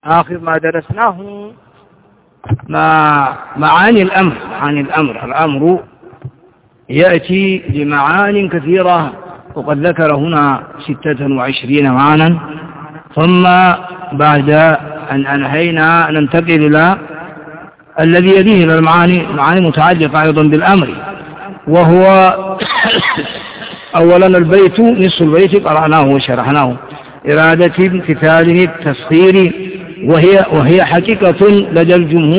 آخر ما درسناه معاني الأمر. عن الأمر يأتي بمعان كثيرة، وقد ذكر هنا 26 معنى. ثم بعد أن أنهينا ننتقل إلى الذي يليه من المعاني متعلقة أيضا بالأمر، وهو أولا البيت، نصف البيت قرأناه وشرحناه، إرادة امتثاله التسخير، وهي حقيقة لدى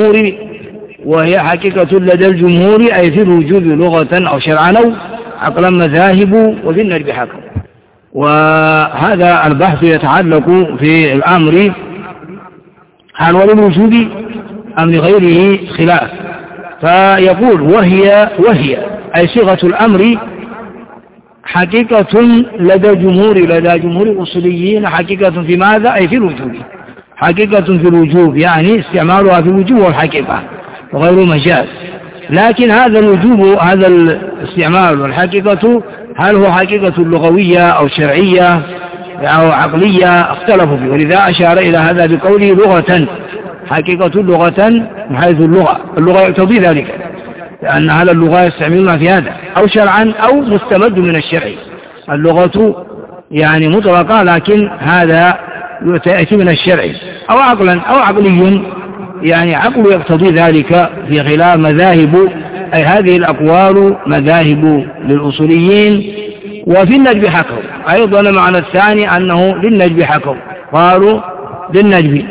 الجمهور، أي في الوجوب لغة أو شرعا أو عقلا مذاهب، وفي الندب حكم. وهذا البحث يتعلق في الأمر هل وللوجوب أم لغيره خلاف. فيقول وهي أي صيغة الأمر حقيقة لدى جمهور الأصوليين، حقيقة في ماذا؟ أي في الوجوب، حقيقة في الوجوب، يعني استعمالها في الوجوب والحقيقة وغير مجاز. لكن هذا الوجوب، هذا الاستعمال والحقيقة، هل هو حقيقة لغوية أو شرعية أو عقلية؟ اختلفوا فيه، ولذا أشار إلى هذا بقوله لغة، حقيقة لغة من حيث اللغة يقتضي ذلك، لأن هذا اللغة يستعملونها في هذا، أو شرعا أو مستمد من الشرع. اللغة يعني مطلقة، لكن هذا يأتي من الشرع، أو عقلا أو عقلي، يعني عقل يقتضي ذلك، في خلاف مذاهب، أي هذه الأقوال مذاهب للأصوليين. وفي النجب حكم أيضا. المعنى الثاني أنه للنجب حكم، قالوا للنجب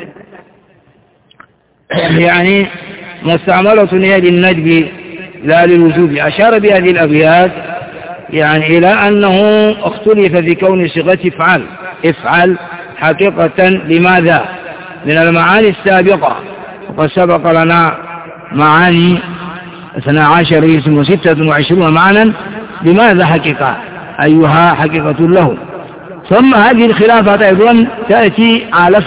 يعني مستعملة هي للنجب لا للوجوب. أشار بهذه الأبيات يعني إلى أنه اختلف في كون صيغة افعل حقيقة لماذا؟ من المعاني السابقة، وقد سبق لنا معاني 12 اسم و26 معنى. لماذا حقيقة؟ أيها حقيقة له؟ ثم هذه الخلافات أيضا تأتي على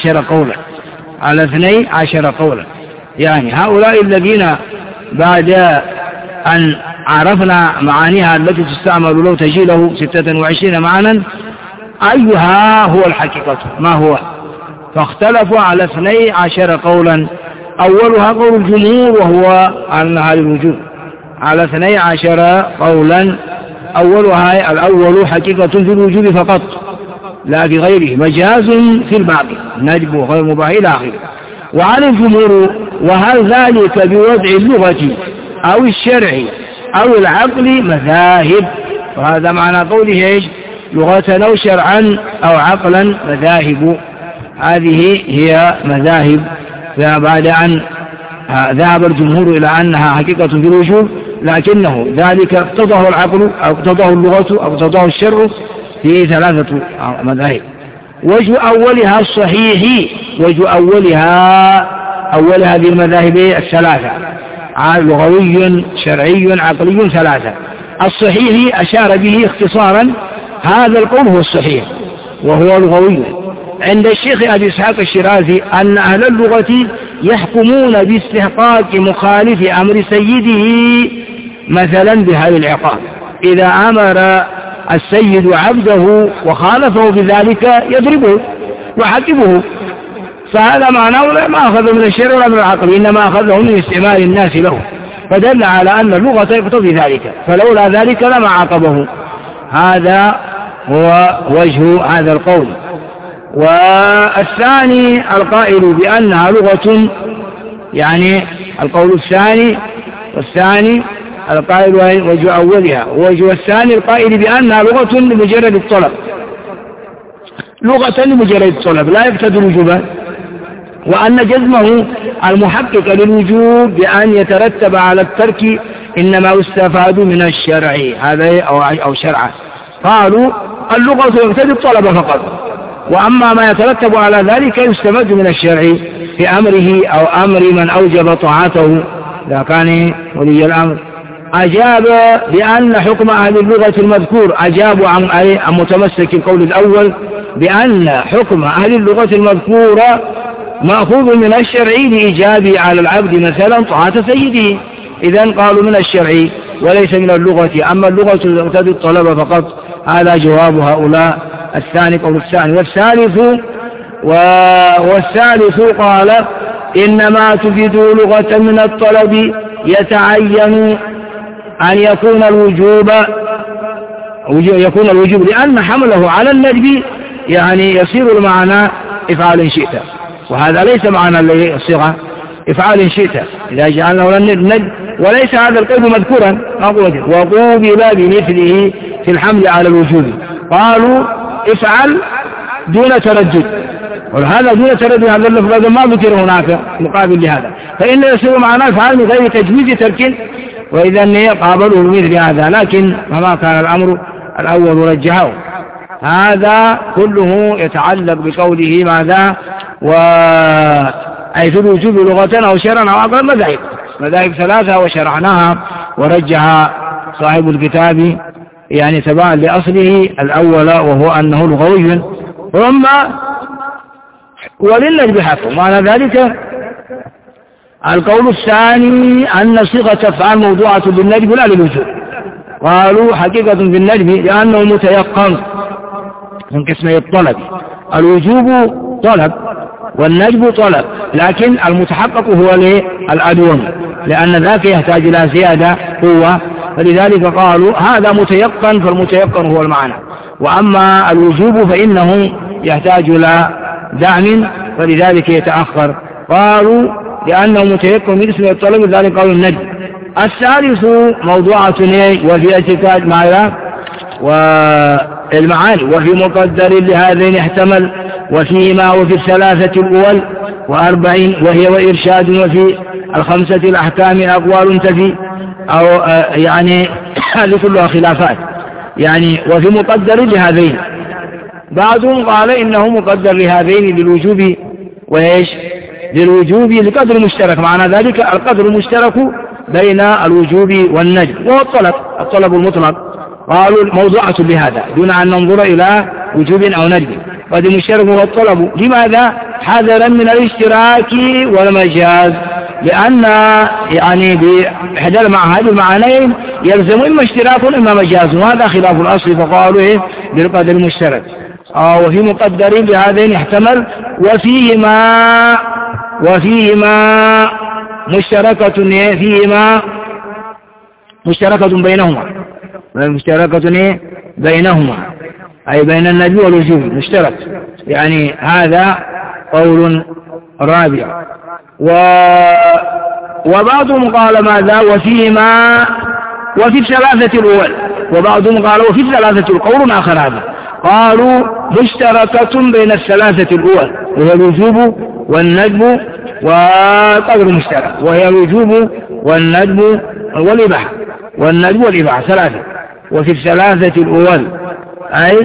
12 قولا، يعني هؤلاء الذين بعد أن عرفنا معانيها التي تستعمل لو تجي له 26 معنى، أيها هو الحقيقة، ما هو؟ فاختلفوا على 12 قولا. أولها قول الجمهور وهو أنها للوجوب، على 12 قولا. الأول حقيقة في الوجوب فقط لا في غيره، مجاز في الباقي، نجب وغير مباح إلى آخره. وعلى الجمهور وهل ذلك بوضع اللغة أو الشرع أو العقل مذاهب، وهذا معنى قوله ايش؟ لغة أو شرعا أو عقلا مذاهب، هذه هي مذاهب. فبعد أن ذهب الجمهور إلى أنها حقيقة في الوجوب، لكنه ذلك اقتضاه العقل أو اقتضاه اللغة أو اقتضاه الشرع في 3 مذاهب. وجه أولها الصحيح، أول هذه المذاهب 3، لغوي شرعي عقلي 3. الصحيح أشار به اختصارا، هذا القول هو الصحيح وهو لغوي. عند الشيخ أبي إسحاق الشيرازي أن أهل اللغة يحكمون باستحقاق مخالف أمر سيده، مثلا بهذا العقاب، إذا أمر السيد عبده وخالفه بذلك يضربه ويعاقبه. فهذا معناه ما أخذه من الشرع ولا من العقل، إنما أخذه من استعمال الناس له، فدل على أن اللغة يقتضي ذلك، فلولا ذلك لما عاقبه. هذا هو وجه هذا القول. والثاني القائل بأنها لغة، يعني القول والثاني القائل وجه أولها، وجه الثاني القائل بأنها لغة لمجرد الطلب، لا يقتضي الوجوب، وأن جزمه المحقق للوجوب بأن يترتب على الترك إنما يستفاد من الشرع، هذا أو شرعه. قالوا اللغة يقتضي الطلب فقط، وأما ما يترتب على ذلك يستفاد من الشرع في أمره أو أمر من أوجب طاعته إذا كان ولي الأمر. أجاب بأن حكم أهل اللغة المذكور، أجابوا عن متمسك القول الأول بأن حكم أهل اللغة المذكورة مأخوذ من الشرع لإيجابه على العبد مثلا طاعة سيده، إذن قالوا من الشرع وليس من اللغة. أما اللغة تقتضي الطلب فقط، هذا جواب هؤلاء الثاني قول الثاني. والثالث والثالث قال إنما تفيد لغة من الطلب يتعين أن يكون الوجوب لأن حمله على الندب يعني يصير المعنى إفعال شئت، وهذا ليس معنى الصيغة إفعال شئت إذا جعلنا الندب، وليس هذا القيد مذكورا وقوبل بمثله في الحمل على الوجوب. قالوا افعل دون تردد، وهذا دون تردد هذا اللفظ ما ذكر هناك مقابل لهذا، فإن يصير معناه افعال من غير تجويز ترك، وإذا قابلوا بمثل هذا، لكن فما كان الأمر الأول رجحه. هذا كله يتعلق بقوله ماذا أي في الوجوب لغة أو شرعا أو عقلا مذاهب ثلاثة وشرعناها ورجح صاحب الكتاب يعني تبعا لأصله الأول وهو أنه لغوي، ثم وللنجب حق. معنى ذلك القول الثاني أن صيغة أفعال موضوعة بالنجب لا للوجوب. قالوا حقيقة بالنجب لأنه متيقن من قسمي الطلب، الوجوب طلب والنجب طلب، لكن المتحقق هو الأدوم لأن ذاك يحتاج إلى زيادة قوة، فلذلك قالوا هذا متيقن، فالمتيقن هو المعنى، وأما الوجوب فإنه يحتاج إلى دعم فلذلك يتأخر. قالوا لأنه متيقن من اسم الطلب لذلك قالوا النجب. الثالث موضوعة وفي اعتقاد ماذا والمعاني وفي مقدر لهذين احتمل وفيهما وفي الثلاثة الأول وأربعين وهي وإرشاد وفي الخمسة الأحكام أقوال تفي أو يعني هذه كلها خلافات يعني وفي مقدر لهذين. بعضهم قال إنه مقدر لهذين للوجوب وإيش للوجوب لقدر مشترك، معنى ذلك القدر المشترك بين الوجوب والنجب وهو الطلب المطلق. قالوا موضوعة بهذا دون أن ننظر إلى وجوب أو نجب، قد المشترك هو الطلب. لماذا؟ حذرا من الاشتراك والمجاز، لأن يعني بحذر مع هذه المعانين يلزم إما اشتراك إما مجاز، وهذا خلاف الأصل، فقالوا إيه بالقدر المشترك. وفي مقدر بهذين احتمل وفيهما مشتركة بينهما أي بين النجم والوجوب مشترك، يعني هذا قول رابع. وبعضهم قال ماذا وفيهما وفي الثلاثة الأول، وبعضهم قال وفي الثلاثة القول آخر هذا قالوا مشتركة بين الثلاثة الأول وهي الوجوب والنجم وقدر مشترك، وهي الوجوب والنجم والإباحة ثلاثة. وفي الثلاثة الأول أي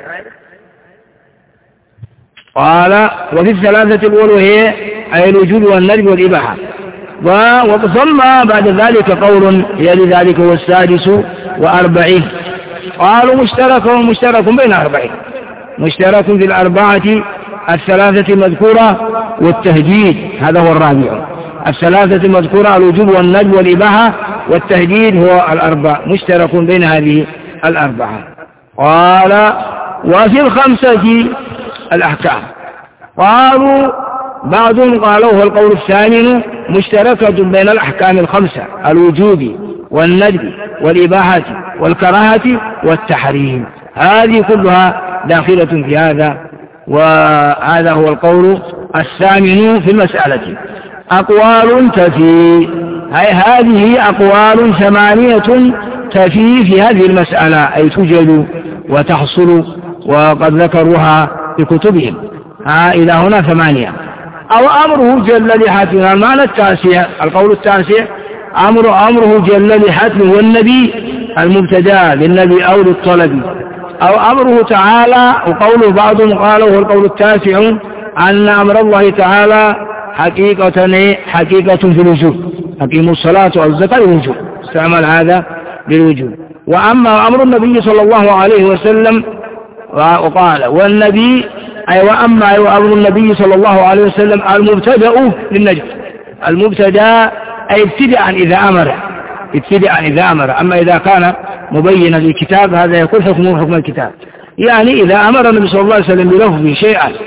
قال وفي الثلاثة الأول وهي أي الوجوب والنجم والإباحة. ثم بعد ذلك قول يلي ذلك هو السادس وأربعين، قالوا مشترك بين أربعين، مشترك في الأربعة الثلاثة المذكورة والتهديد، هذا هو الرابع. الثلاثة المذكورة الوجوب والنجم والإباحة والتهديد هو الأربع، مشترك بين هذه الأربعة. قال وفي الخمسة الأحكام، قالوا بعضهم قالوا هو القول الثامن مشتركة بين الأحكام الخمسة الوجوب والندب والإباحة والكراهة والتحريم، هذه كلها داخلة في هذا، وهذا هو القول الثامن في المسألة. أقوال تفي، هذه أقوال ثمانية تفي في هذه المسألة، أي توجد وتحصل وقد ذكروها في كتبهم. إلى هنا 8. أو أمره جل لحتمه، المعنى التاسع القول التاسع أمره جل لحتمه والنبي المبتدى للنبي أو للطلب، أو أمره تعالى. وقوله بعضهم قالوا هو القول التاسع أن أمر الله تعالى حقيقة في الوجوب، أقيموا الصلاة والزكاة للوجوب، استعمل هذا للوجوب. وأما أمر النبي صلى الله عليه وسلم وقال والنبي وأما أمر النبي صلى الله عليه وسلم المبتدأ للنجم، المبتدأ أي ابتداء إذا أمر، أما إذا كان مبينا للكتاب هذا يكون حكمه حكم الكتاب. يعني إذا أمر النبي صلى الله عليه وسلم بلفظ شيئا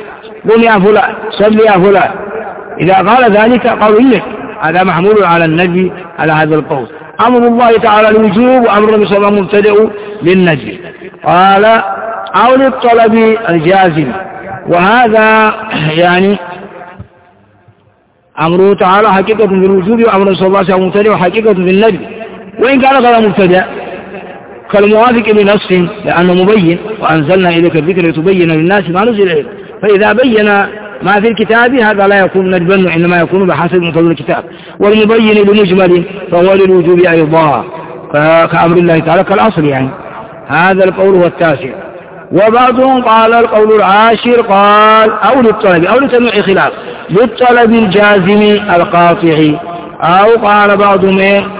قم يا فلان، صل يا فلان. إذا قال ذلك قالوا إنك، هذا محمول على النبي على هذا القول. أمر الله تعالى الوجوب، وأمر النبي صلى الله عليه وسلم مبتدئ للنجم. قال أو للطلب الجازم، وهذا يعني أمره تعالى حقيقة بالوجوب، وأمر صلى الله عليه وسلم مبتدئ حقيقة بالنجم، وإن كان غير مبتدئ كالموافق بنفسه لأنه مبين، وأنزلنا إليك الذكر لتبين للناس ما نزل إليه. فإذا بين ما في الكتاب هذا لا يكون نجبا، إنما يكون بحسب مقتضى الكتاب. والمبين بمجمل فهو للوجوب أيضا كأمر الله تعالى كالأصل يعني. هذا القول هو التاسع. وبعضهم قال القول العاشر قال أو للطلب، أو لتنوع خلاف، للطلب الجازم القاطع، أو قال بعضهم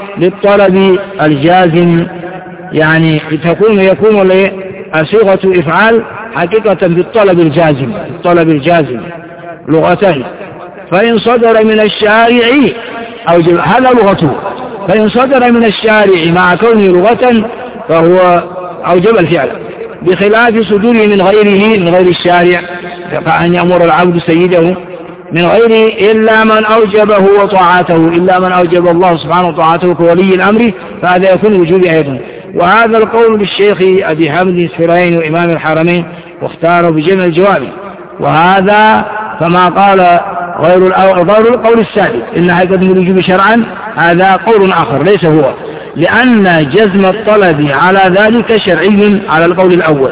للطلب الجازم، يعني يكون صيغة إفعال حقيقة بالطلب الجازم، الطلب الجازم لغتين. فإن صدر من الشارع أوجب، هذا لغته، فإن صدر من الشارع مع كونه لغة فهو أوجب الفعل، بخلاف صدوره من غيره، من غير الشارع، فأن يأمر العبد سيده من غيره إلا من أوجبه وطاعته، إلا من أوجب الله سبحانه وطاعته كولي الأمر، فهذا يكون وجوب أيضا. وهذا القول للشيخ أبي حمد السفرين وإمام الحرمين، واختاره بجمع الجواب. وهذا كما قال غير القول السادس إن حقيقة الوجوب شرعا، هذا قول آخر ليس هو، لأن جزم الطلب على ذلك شرعي على القول الأول.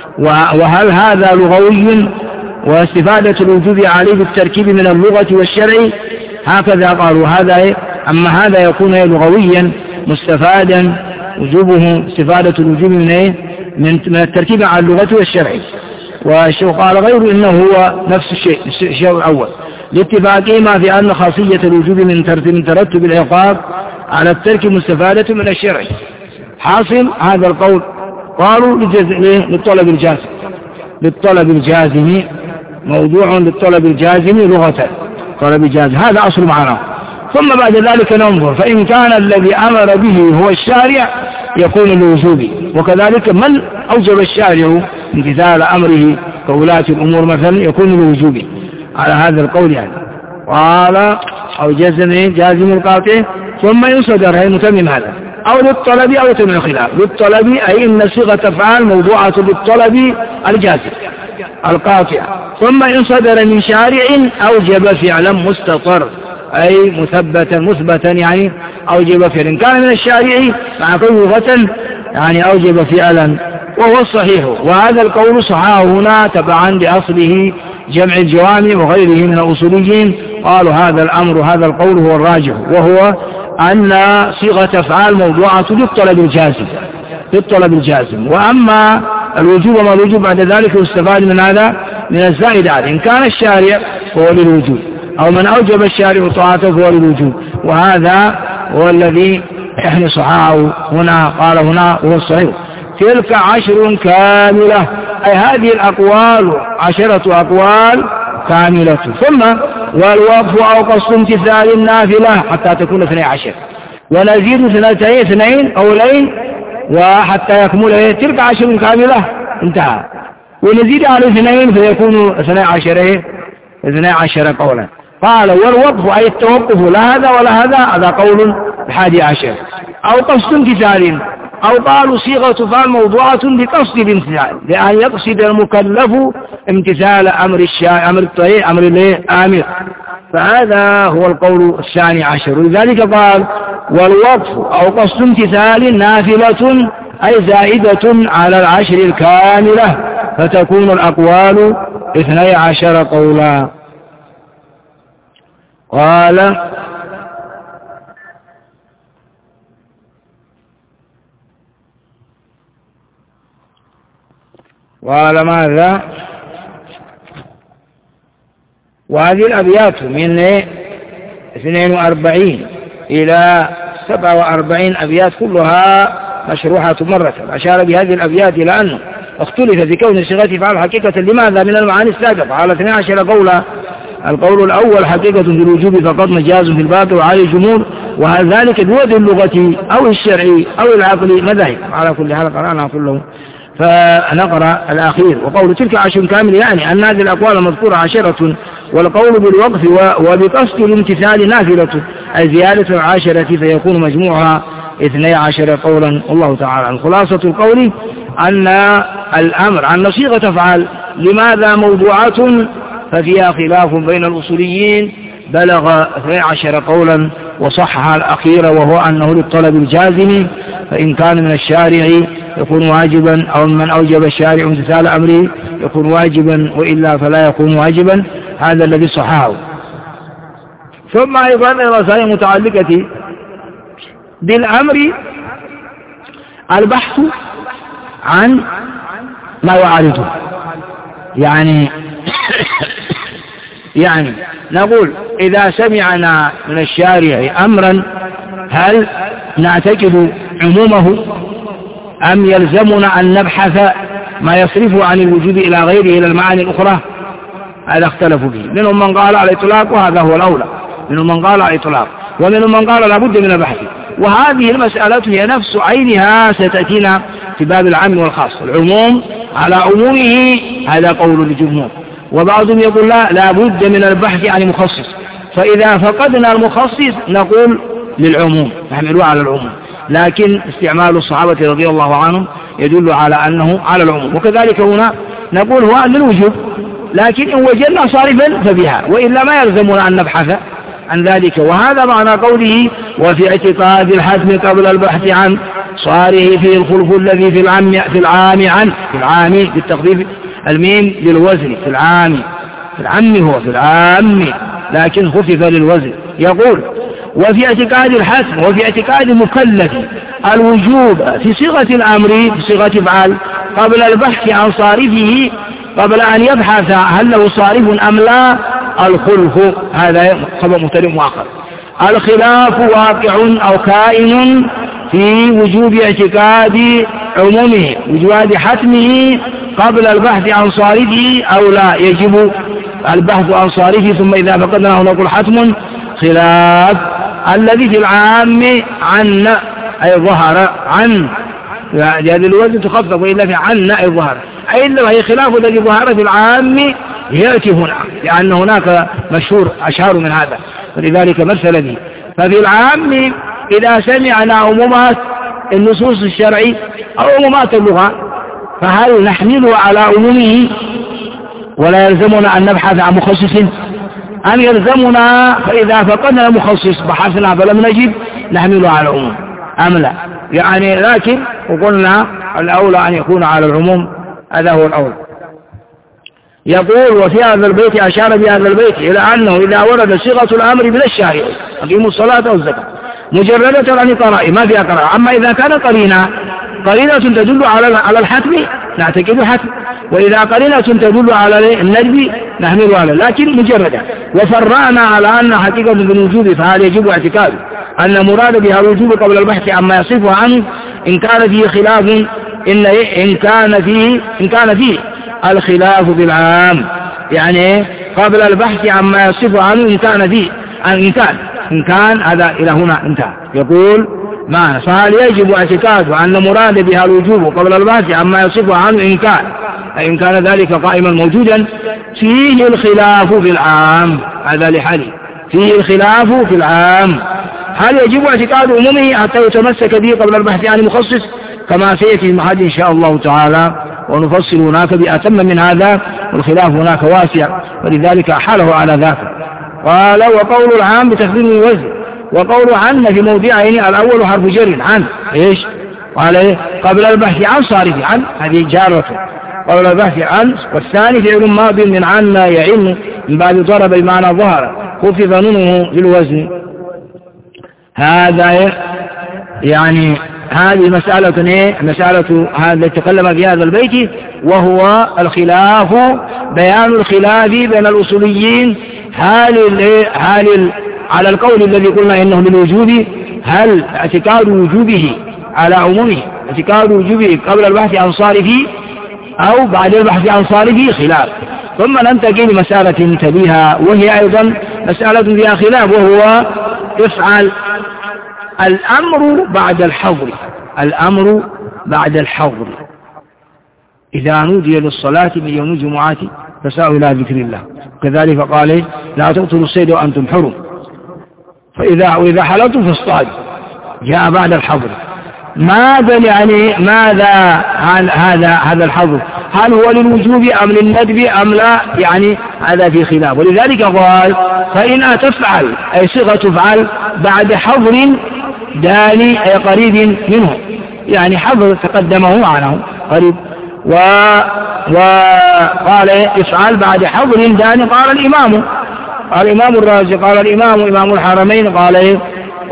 وهل هذا لغوي واستفادة الوجوب عليه بالتركيب من اللغة والشرع؟ هكذا قالوا. هذا أما هذا يكون لغويا مستفادا وجوبه، استفادة الوجوب من التركيب على اللغة والشرع. والشيخ قال غير إنه هو نفس الشيء الأول، لاتفاقهما في أن خاصية الوجوب من ترتب العقاب على الترك مستفادة من الشرع. حاصل هذا القول قالوا للطلب الجازم، للطلب الجازم موضوع للطلب الجازم لغة، طلب الجازم هذا أصل معناه. ثم بعد ذلك ننظر، فإن كان الذي أمر به هو الشارع يكون الوجوب، وكذلك من أوجب الشارع امتثال أمره كولاة الأمور مثلا يكون الوجوب على هذا القول يعني. قال أو جازم القاطع. ثم ينصدر هي متمم هذا، أو للطلب أو يتم خلاف. للطلب أي إن صيغة أفعال موضوعة للطلب الجازم القاطع. ثم إن صدر من شارع أوجب فعلا مستطر، أي مثبتا يعني أوجب فعلا. كان من الشارع مع كل لغة يعني أوجب فعلا، وهو الصحيح. وهذا القول صحاه هنا تبعا لأصله جمع الجوامع وغيره من الأصوليين، قالوا هذا الأمر هذا القول هو الراجح، وهو أن صيغة أفعال موضوعة للطلب الجازم، للطلب الجازم. وأما الوجوب وما الوجوب بعد ذلك يستفاد من هذا من الزائد عليه، إن كان الشارع فهو للوجوب، أو من أوجب الشارع طاعته فهو للوجوب. وهذا هو الذي يعني صحاه هنا، قال هنا هو الصحيح. تلك 10 كاملة، أي هذه الأقوال 10 أقوال كاملة. ثم والوقف أو قصد امتثال النافلة حتى تكون 12، ونزيد 2 قولين وحتى يكمل تلك 10 كاملة انتهى، ونزيد على 2 فيكون 12 قولا. قال والوقف أي التوقف لا هذا ولا هذا، هذا قول 11. أو قصد امتثال، أو قالوا صيغة فعل موضوعة بقصد الامتثال، لأن يقصد المكلف امتثال أمر الآمر. فهذا هو القول 12. ولذلك قال والوقف أو قصد امتثال نافلة، أي زائدة على 10 الكاملة، فتكون الأقوال 12 قولا. قال ماذا؟ وهذه الأبيات من 42 إلى 47 أبيات كلها مشروحة مرة. أشار بهذه الأبيات إلى أنه اختلف في كون صيغة فعل حقيقة لماذا من المعاني السابقة على 12 قولا. القول الأول حقيقة بالوجوب فقط مجاز في الباطل وعلى الجمهور، وذلك بوجه اللغة أو الشرعي أو العقل مذاهب، على كل حال قرأنا كله. فنقرأ الأخير. وقول تلك 10 كامل يعني أن هذه الأقوال المذكورة 10، والقول بالوقف وبقصد الامتثال نافلة، الزيادة 10 فيكون مجموعها 12 قولا. والله تعالى عن خلاصة القول أن الأمر أن صيغة أفعال لماذا موضوعة ففيها خلاف بين الأصوليين بلغ 12 قولا، وصحح الأخير وهو أنه للطلب الجازم، فإن كان من الشارع يكون واجبا، أو من أوجب الشارع امتثال أمره يكون واجبا، وإلا فلا يكون واجبا. هذا الذي صححه. ثم أيضا الرسائل المتعلقة بالأمر البحث عن ما يعارضه، يعني نقول إذا سمعنا من الشارع أمرا هل نعتقد عمومه أم يلزمنا أن نبحث ما يصرفه عن الوجوب إلى غيره إلى المعاني الأخرى؟ هذا اختلفوا فيه. منهم من قال على الإطلاق وهذا هو الأولى، منهم من قال على الإطلاق، ومنهم من قال لابد من البحث. وهذه المسألة هي نفس عينها ستأتينا في باب العام والخاص. العموم على عمومه هذا قول الجمهور، وبعضهم يقول لا بد من البحث عن مخصص، فإذا فقدنا المخصص نقول للعموم نحمله على العموم، لكن استعمال الصحابة رضي الله عنهم يدل على أنه على العموم. وكذلك هنا نقول هو للوجوب، لكن إن وجدنا صارفا فبها، وإلا ما يلزمنا أن نبحث عن ذلك. وهذا معنى قوله وفي اعتقاد الحتم قبل البحث عن صاره فيه الخلف الذي في العام بالتخفيف الميم للوزن في العام هو في العام لكن خفف للوزن. يقول وفي اعتقاد الحتم وفي اعتقاد المكلف الوجوب في صيغة الأمر في صيغة فعل قبل البحث عن صارفه، قبل أن يبحث هل له صارف أم لا. الخلف هذا خبر مبتدأ مؤخر. الخلاف واقع أو كائن في وجوب اعتقاد عمومه وجواب حتمه قبل البحث عن صارفه أو لا، يجب البحث عن صارفه ثم إذا فقدناه نقول حتم. خلاف الذي في العام عن أي ظهر عن هذه الوزن تخفف، وإلا في عن أي ظهر، أي إنما هي خلاف الذي ظهر في العام يأتي هنا، لأن هناك مشهور أشهر من هذا، ولذلك مثل به. ففي العام إذا سمعنا عمومات النصوص الشرعي أو عمومات اللغة فهل نحمله على عمومه ولا يلزمنا أن نبحث عن مخصص، أم يلزمنا فإذا فقدنا المخصص بحثنا فلم نجد نحمله على العموم أم لا؟ لكن وقلنا الأولى أن يكون على العموم، هذا هو الأولى. يقول وفي هذا البيت أشار بهذا البيت إلى أنه إذا ورد صيغة الأمر من الشارع أقيموا الصلاة والزكاة مجردة عن قراءة ما فيها قراءة، أما إذا كان قرينة تدل على الحتم نعتقد حتم، وإذا قرينة تدل على الندب نحمل على، لكن مجردة. وفرعنا على أن حقيقة بالوجوب فهذا يجب اعتقاد أن مراد بها الوجوب قبل البحث عما يصفه عنه إن كان فيه خلاف إن كان فيه الخلاف بالعام، يعني قبل البحث عما يصفه عنه إن كان هذا إلى هنا انتهى. يقول معنى فهل يجب اعتقاد أن مراد بها الوجوب قبل البحث عما يصفه عنه إن كان ذلك قائما موجودا فيه الخلاف في العام، هذا لحالي فيه الخلاف في العام. هل يجب اعتقاد عمومه حتى يتمسك به قبل البحث عن مخصص كما سيأتي المحاد إن شاء الله تعالى، ونفصل هناك بأتم من هذا، والخلاف هناك واسع ولذلك أحاله على ذاك. قال وقول العام بتخفيف الوزن، وقول عن في موضعين الأول حرف جر عن إيش؟ قال قبل البحث عن صارف عن هذه جارة قبل البحث عن، والثاني فعل ماض من عن يعن من بعد ضرب بمعنى ظهر خفف نونه للوزن. هذا يعني هذه مسألة هذا تكلم في هذا البيت، وهو الخلاف بيان الخلاف بين الأصوليين هل على القول الذي قلنا إنه للوجوب، هل اعتقاد وجوبه على عمومه اعتقاد وجوبه قبل البحث عن صارفه أو بعد البحث عن صارفه خلاف. ثم ننتقل لمسألة تليها وهي أيضا مسألة فيها خلاف، وهو افعل الأمر بعد الحظر. إذا نودي للصلاة من يوم الجمعة فسعوا إلى ذكر الله. كذلك قال لا تقتلوا الصيد وأنتم حرم، وإذا حللتم فاصطادوا، جاء بعد الحظر. ماذا يعني ماذا هذا الحظر؟ هل هو للوجوب أم للندب أم لا؟ يعني هذا في خلاف. ولذلك قال فإن تفعل أي صيغة تفعل بعد حظر داني أي قريب منه، يعني حظر تقدمه معناه قريب. وقال افعل بعد حظر داني. قال الإمام الرازي قال إمام الحرمين قال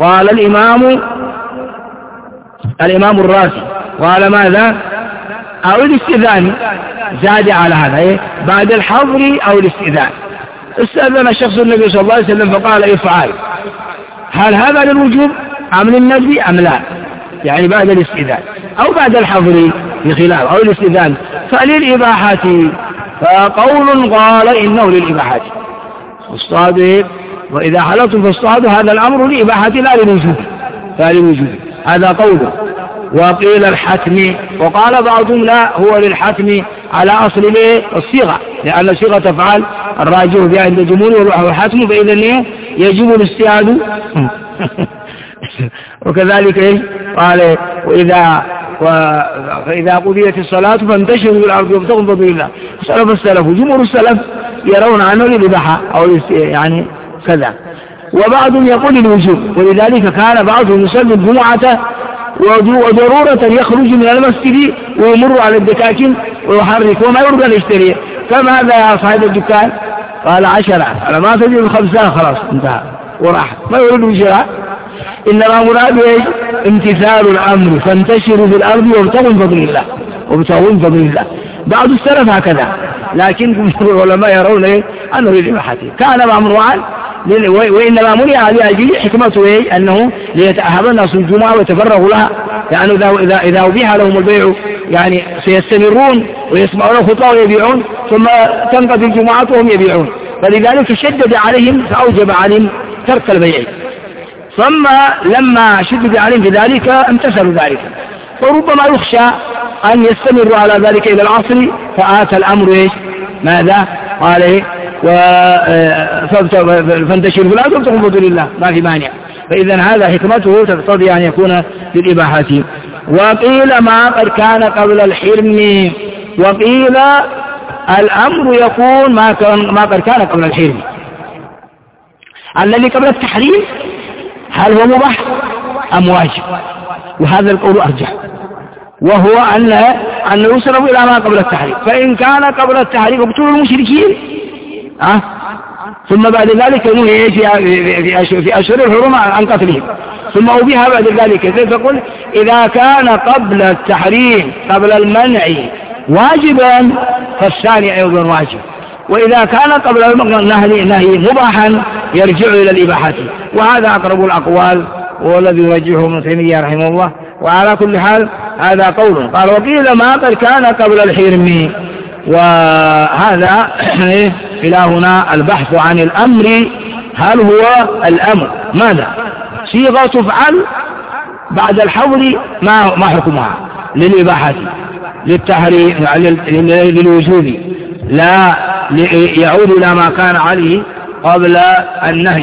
الإمام الرازي قال ماذا؟ أو الاستئذان، زاد على هذا بعد الحظر أو الاستئذان. استأذن شخص النبي صلى الله عليه وسلم فقال افعل، هل هذا للوجوب أم للندب أم لا؟ يعني بعد الاستئذان أو بعد الحظر بخلاف أو الاستئذان فللإباحة. فقول قال إنه للإباحة اصطادوا، وإذا حللتم فاصطادوا، هذا الأمر للإباحة لا للوجوب، هذا قوله. وقيل الحتم، وقال بعضهم لا هو للحتم على أصل الصيغة، لأن الصيغة تفعل الراجح بها عند الجمهور وهو الحتم، فإذا يجب الاستيعاب. وكذلك قال فإذا قضيت الصلاة فانتشروا في الأرض وابتغوا من فضل الله. سلف السلف وجمهور السلف يرون عنه للإباحة أو يعني كذا، وبعضهم يقول الوجوب. ولذلك كان بعضهم يصلي الجمعة وضرورة يخرج من المسجد ويمر على الدكاكين ويحرك وما يرضى يشتري. فماذا يا صاحب الدكان؟ قال 10. على ما تجد 5 خلاص انتهى وراح، ما يريد بشراء. إنما مراد امتثال الأمر فانتشروا في الأرض وابتغوا من فضل الله. بعض السلف هكذا، لكن العلماء يرون أنه للإباحته كان ممنوعا، وإنما منع لأجل حكمته أنه ليتأهب الناس الجمعة ويتفرغوا لها، لأنه إذا أبيح لهم البيع يعني سيستمرون ويسمعون الخطبة ويبيعون، ثم تنقضي الجمعة وهم يبيعون، فلذلك شدد عليهم فأوجب عليهم ترك البيع. ثم لما شدد عليهم بذلك امتثلوا ذلك، وربما يخشى أن يستمروا على ذلك إلى العصر، فآتى الأمر ماذا؟ قال فانتشروا في الأرض وابتغوا من فضل الله، ما في مانع. فإذا هذا حكمته تقتضي أن يكون للإباحة. وقيل ما قد كان قبل الحرم، وقيل الأمر يكون ما قد كان قبل الحرم. الذي قبل التحريم هل هو مباح أم واجب؟ وهذا القول أرجح، وهو أن يصرف إلى ما قبل التحريم. فإن كان قبل التحريم اقتلوا المشركين، ثم بعد ذلك نهي في أشهر الحرم عن قتلهم، ثم أبيها بعد ذلك. فقل إذا كان قبل التحريم قبل المنع واجبا فالثاني أيضا واجب، وإذا كان قبل النهي مباحا يرجع إلى الإباحة. وهذا أقرب الأقوال والذي يرجحه ابن تيمية رحمه الله. وعلى كل حال هذا قول. قال وقيل ما قد كان قبل الحرم. وهذا إلى هنا البحث عن الأمر. هل هو الأمر ماذا؟ صيغة تفعل بعد الحظر ما حكمها؟ للإباحة، للتحريم، للوجوب، لا يعود إلى ما كان عليه قبل النهي.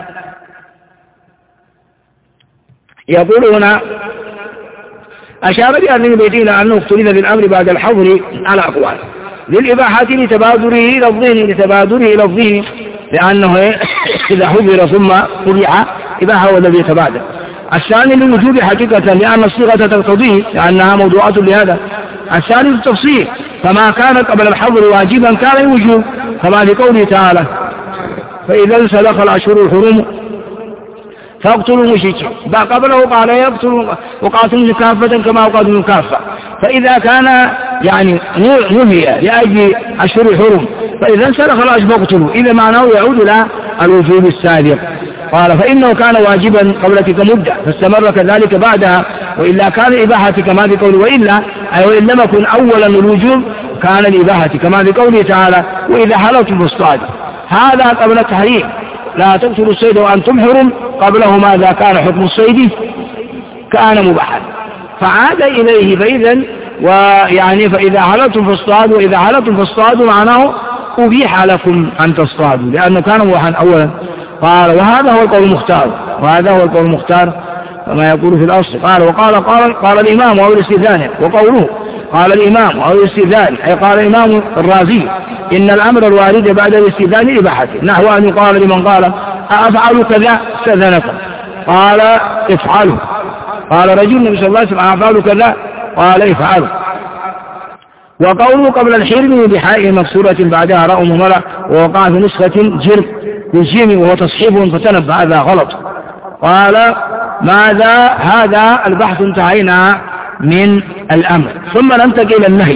يقول هنا أشار بأن البيتين أنه اختلف بالأمر بعد الحظر على أقوال. للإباحة لتبادره إلى الظهن لأنه إذا حظر ثم أبيح إباحة هو الذي يتبادر. الثاني للوجوب حقيقة لأن الصيغة تقتضيه لأنها موضوعة لهذا. الثالث التفصيل، فما كان قبل الحظر واجبا كان الوجوب، كما لقوله تعالى فإذا انسلخ الأشهر الحرم فاقتلوا المشركين. قبله قال يقتلوا وقاتلوا كافة كما قاتلوا كافة. فإذا كان يعني نهي لأجل أشهر الحرم فإذا انسلخ الأشهر فاقتلوا، إذا معناه يعود إلى الوجوب السابق. قال فإنه كان واجبا قبل تلك مدة فاستمر كذلك بعدها، وإلا كان الإباحة كما في قوله وإن لم يكن أولا الوجوب كان الإباحة كما في قوله تعالى وإذا حللتم فاصطادوا. هذا قبل التحريم، لا تقتلوا الصيد وأنتم حرم. قبله ماذا كان حكم الصيد؟ كان مباحا، فعاد إليه. فإذا ويعني فإذا حللتم فاصطادوا، وإذا حللتم فاصطادوا معناه أبيح لكم أن تصطادوا لأنه كان مباحا أولا. قال وهذا هو القول المختار، وهذا هو القول المختار كما يقول في الأصل. قال الإمام وهو الاستئذان، وقوله قال الإمام وهو الاستئذان أي قال الإمام الرازي إن الأمر الوارد بعد الاستئذان إباحته، نحو أن يقال لمن قال أفعل كذا استأذنك قال افعله، قال رجل النبي صلى الله عليه وسلم أفعل كذا قال افعله. وقوله قبل الحرم بحاء مكسورة بعدها راء مهملة، ووقع في نسخة جر بالجيم وهو تصحيف فتنبه هذا غلط. قال ماذا هذا البحث انتهينا من الأمر، ثم ننتقل إلى النهي.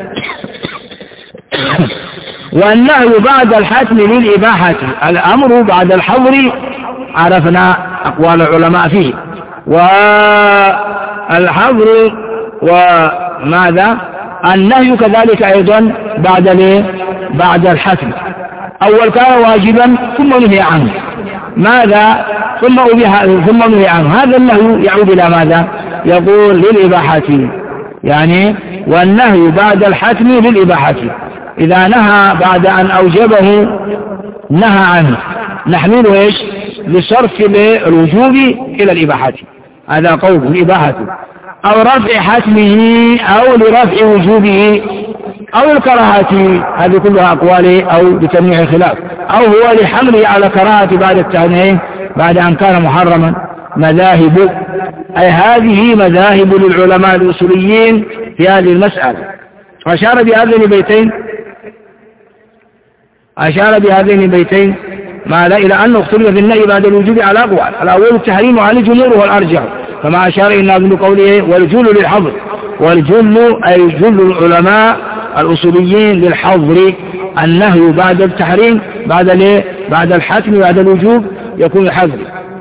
والنهي بعد الحتم للإباحة، الأمر بعد الحظر عرفنا أقوال العلماء فيه، والحظر وماذا النهي كذلك أيضا بعد الحتم. أول كان واجبا ثم نهي عنه، ماذا ثم نهي عنه، هذا النهي يعود إلى ماذا؟ يقول للإباحة، يعني والنهي بعد الحتم للإباحة، إذا نهى بعد أن أوجبه نهى عنه نحمله إيش؟ لصرف الوجوب إلى الإباحة، هذا قول الإباحة، أو رفع حتمه أو لرفع وجوبه أو الكراهة، هذه كلها أقوال أو لتنويع خلاف، أو هو لحمله على كراهة بعد التنويع بعد أن كان محرما. مذاهب أي هذه مذاهب للعلماء الأصوليين في هذه المسألة. أشار بهذين البيتين ما لا إلى أنه اختلف في النهي بعد الوجوب على أقوال، الأول التحريم على الجمهور هو الأرجح، كما أشار إلى ابن قوله والجل للحظر، والجل أي جل العلماء الأصوليين للحظر، النهي بعد التحريم بعد الحتم بعد الوجوب يكون الحظر.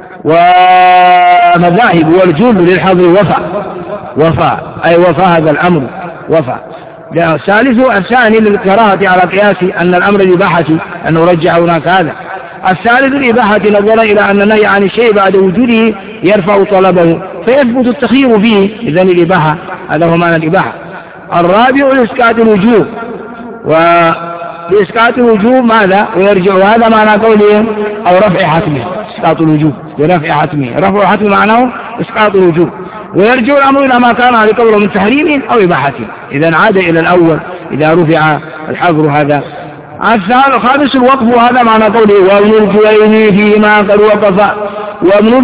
ومذاهب والجل للحظر وفى أي وفى هذا الأمر وفى. الثاني للكراهة على قياس أن الأمر الإباحة أنه رجع هناك هذا. الثالث الإباحة نظر إلى أن النهي عن الشيء بعد وجوده يرفع طلبه فيثبت التخيير فيه، إذن الإباحة هذا هو معنى الإباحة. الرابع لإسقاط الوجوب، ولإسقاط الوجوب ماذا؟ ويرجع، وهذا معنى قوله أو رفع حتمه، إسقاط الوجوب لرفع حتمه، رفع حتمه معناه إسقاط الوجوب، ويرجع الأمر إلى ما كان على قوله من تحريم أو إباحة، إذن عاد إلى الأول إذا رفع الحظر. هذا الخامس الوقف، وهذا معنى قوله وابن الجويني فيما قد وقف. وابن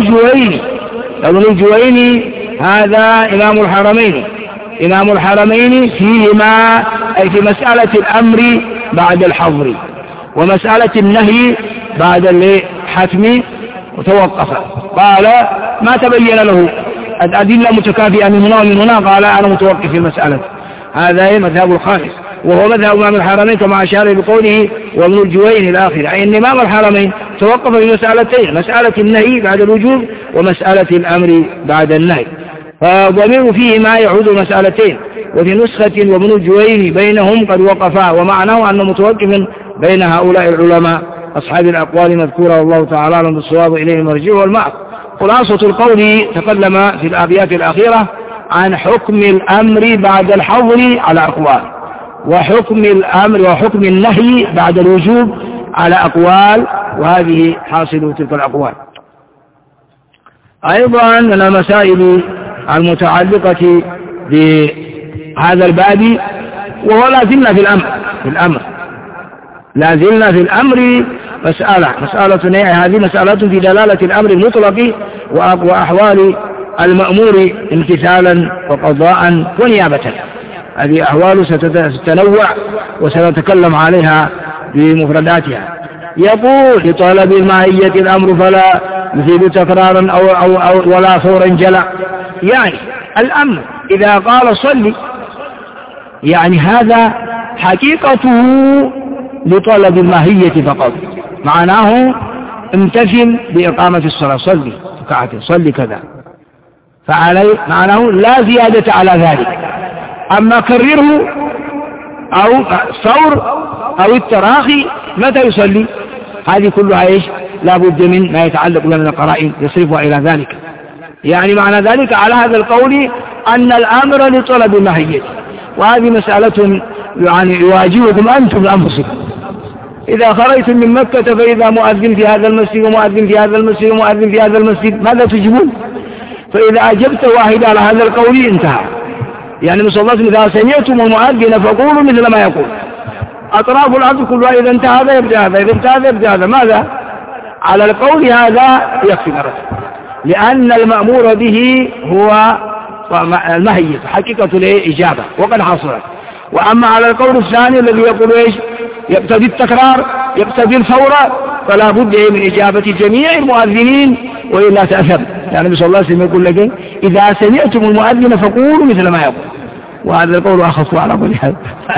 الجويني هذا إمام الحرمين فيما أي في مسألة الأمر بعد الحظر ومسألة النهي بعد الحتم وتوقف. قال ما تبين له الأدلة متكافئة من هنا ومن هنا، قال أنا متوقف في المسألة. هذا مذهب الخامس، وهو مذهب إمام الحرمين كما أشار بقوله وابن الجويني الآخر، أي أن إمام الحرمين توقف في مسألتين، مسألة النهي بعد الوجوب ومسألة الأمر بعد النهي، فضمير فيه ما يعود مسألتين. وفي نسخة وابن الجويني بينهم قد وقفا، ومعناه أنه متوقف بين هؤلاء العلماء أصحاب الأقوال مذكورة، والله تعالى أعلم بالصواب، إليه المرجع والمآب. خلاصة القول تكلم في الأبيات الأخيرة عن حكم الأمر بعد الحظر على أقوال، وحكم الأمر وحكم النهي بعد الوجوب على أقوال، وهذه حاصل تلك الأقوال. أيضا من المسائل المتعلقة بهذا الباب، وهو لا زلنا في الأمر مسألة هذه مسألة في دلالة الأمر المطلق وأحوال المأمور امتثالا وقضاء ونيابة. هذه أحوال ستتنوع وسنتكلم عليها بمفرداتها. يقول لطلب الماهية الأمر فلا يفيد تكرارا أو ولا فورا جلا، يعني الأمر إذا قال صلي يعني هذا حقيقته لطلب الماهية فقط، معناه امتثل بإقامة الصلاة، صلي ركعتين، صلي كذا، فعليه معناه لا زيادة على ذلك. أما كرره أو الصور أو التراخي متى يصلي، هذه كلها إيش؟ لا بد من ما يتعلق من القرائن يصرفها إلى ذلك. يعني معنى ذلك على هذا القول أن الأمر لطلب الماهية، وهذه مسألة يعني يواجهكم أنتم أنفسكم. إذا خرجتم من مكة فإذا مؤذن في هذا المسجد ومؤذن في هذا المسجد ومؤذن في هذا المسجد، ماذا تجيبون؟ فإذا أجبت واحد على هذا القول انتهى. يعني نسأل الله إذا سمعتم المؤذن فقولوا مثل ما يقول. أطراف الأرض كلها إذا انتهى هذا يبدأ هذا، إذا انتهى هذا يبدأ هذا. ماذا؟ على القول هذا يكفي مرة، لأن المأمور به هو المهية حقيقة الإجابة وقد حصلت. وأما على القول الثاني الذي يقول إيش؟ يقتضي التكرار يقتضي الفور، فلا بد من إجابة جميع المؤذنين وإلا تأثم. يعني النبي صلى الله عليه وسلم يقول لك إذا سمعتم المؤذن فقولوا مثل ما يقول، وهذا القول أخف على كل حال